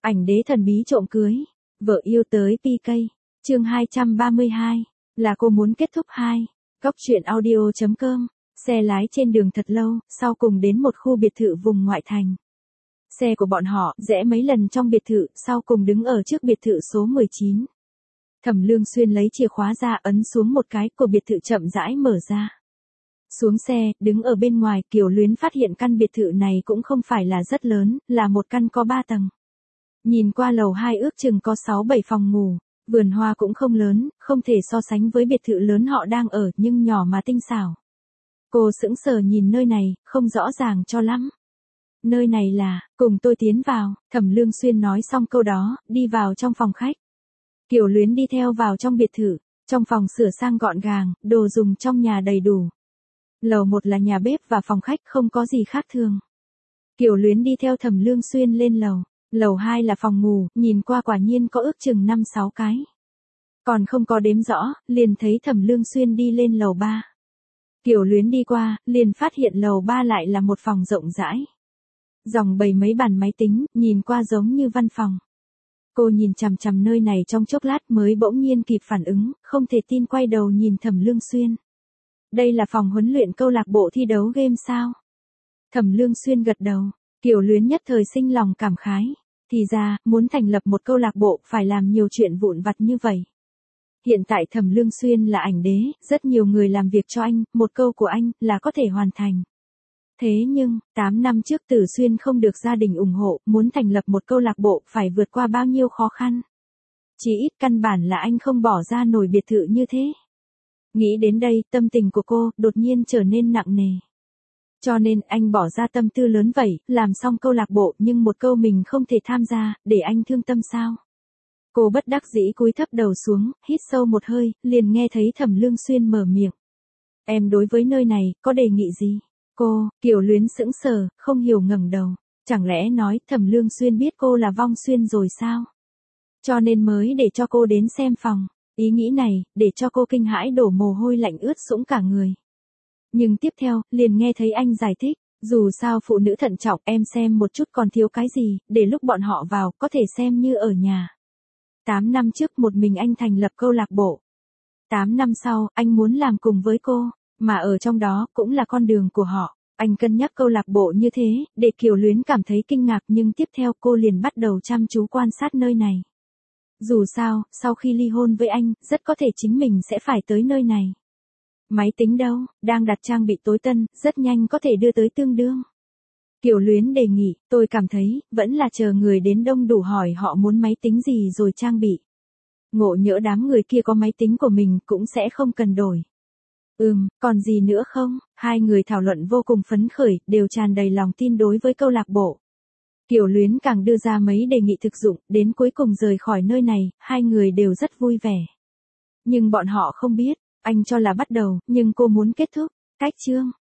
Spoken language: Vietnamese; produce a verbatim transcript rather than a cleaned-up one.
Ảnh đế thần bí trộm cưới. Vợ yêu tới pê ca. Chương hai trăm ba mươi hai. Là cô muốn kết thúc hai. Cóc truyện audio chấm com. Xe lái trên đường thật lâu, sau cùng đến một khu biệt thự vùng ngoại thành. Xe của bọn họ rẽ mấy lần trong biệt thự, sau cùng đứng ở trước biệt thự số mười chín. Thẩm Lương Xuyên lấy chìa khóa ra, ấn xuống một cái, của biệt thự chậm rãi mở ra. Xuống xe, đứng ở bên ngoài, Kiều Luyến phát hiện căn biệt thự này cũng không phải là rất lớn, là một căn có ba tầng. Nhìn qua lầu hai ước chừng có sáu bảy phòng ngủ, vườn hoa cũng không lớn, không thể so sánh với biệt thự lớn họ đang ở, nhưng nhỏ mà tinh xảo. Cô sững sờ nhìn nơi này, không rõ ràng cho lắm. Nơi này là, cùng tôi tiến vào, Thẩm Lương Xuyên nói xong câu đó, đi vào trong phòng khách. Kiều Luyến đi theo vào trong biệt thự, trong phòng sửa sang gọn gàng, đồ dùng trong nhà đầy đủ. Lầu một là nhà bếp và phòng khách, không có gì khác thường. Kiều Luyến đi theo Thẩm Lương Xuyên lên lầu. Lầu hai là phòng ngủ, nhìn qua quả nhiên có ước chừng năm sáu cái. Còn không có đếm rõ, liền thấy Thẩm Lương Xuyên đi lên lầu ba. Kiều Luyến đi qua, liền phát hiện lầu ba lại là một phòng rộng rãi. Dòng bày mấy bàn máy tính, nhìn qua giống như văn phòng. Cô nhìn chằm chằm nơi này trong chốc lát mới bỗng nhiên kịp phản ứng, không thể tin quay đầu nhìn Thẩm Lương Xuyên. Đây là phòng huấn luyện câu lạc bộ thi đấu game sao? Thẩm Lương Xuyên gật đầu, Kiều Luyến nhất thời sinh lòng cảm khái. Thì ra, muốn thành lập một câu lạc bộ phải làm nhiều chuyện vụn vặt như vậy. Hiện tại Thẩm Lương Xuyên là ảnh đế, rất nhiều người làm việc cho anh, một câu của anh là có thể hoàn thành. Thế nhưng, tám năm trước Tử Xuyên không được gia đình ủng hộ, muốn thành lập một câu lạc bộ phải vượt qua bao nhiêu khó khăn. Chỉ ít căn bản là anh không bỏ ra nổi biệt thự như thế. Nghĩ đến đây, tâm tình của cô đột nhiên trở nên nặng nề. Cho nên anh bỏ ra tâm tư lớn vậy, làm xong câu lạc bộ nhưng một câu mình không thể tham gia, để anh thương tâm sao? Cô bất đắc dĩ cúi thấp đầu xuống, hít sâu một hơi, liền nghe thấy Thẩm Lương Xuyên mở miệng. Em đối với nơi này, có đề nghị gì? Cô, Kiều Luyến sững sờ, không hiểu ngẩng đầu. Chẳng lẽ nói Thẩm Lương Xuyên biết cô là Vong Xuyên rồi sao? Cho nên mới để cho cô đến xem phòng. Ý nghĩ này, để cho cô kinh hãi đổ mồ hôi lạnh ướt sũng cả người. Nhưng tiếp theo, liền nghe thấy anh giải thích, dù sao phụ nữ thận trọng, em xem một chút còn thiếu cái gì, để lúc bọn họ vào, có thể xem như ở nhà. Tám năm trước một mình anh thành lập câu lạc bộ. Tám năm sau, anh muốn làm cùng với cô, mà ở trong đó cũng là con đường của họ. Anh cân nhắc câu lạc bộ như thế, để Kiều Luyến cảm thấy kinh ngạc, nhưng tiếp theo cô liền bắt đầu chăm chú quan sát nơi này. Dù sao, sau khi ly hôn với anh, rất có thể chính mình sẽ phải tới nơi này. Máy tính đâu, đang đặt trang bị tối tân, rất nhanh có thể đưa tới tương đương. Kiều Luyến đề nghị, tôi cảm thấy, vẫn là chờ người đến đông đủ hỏi họ muốn máy tính gì rồi trang bị. Ngộ nhỡ đám người kia có máy tính của mình cũng sẽ không cần đổi. Ừm, còn gì nữa không? Hai người thảo luận vô cùng phấn khởi, đều tràn đầy lòng tin đối với câu lạc bộ. Kiều Luyến càng đưa ra mấy đề nghị thực dụng, đến cuối cùng rời khỏi nơi này, hai người đều rất vui vẻ. Nhưng bọn họ không biết, anh cho là bắt đầu, nhưng cô muốn kết thúc. Cách chương.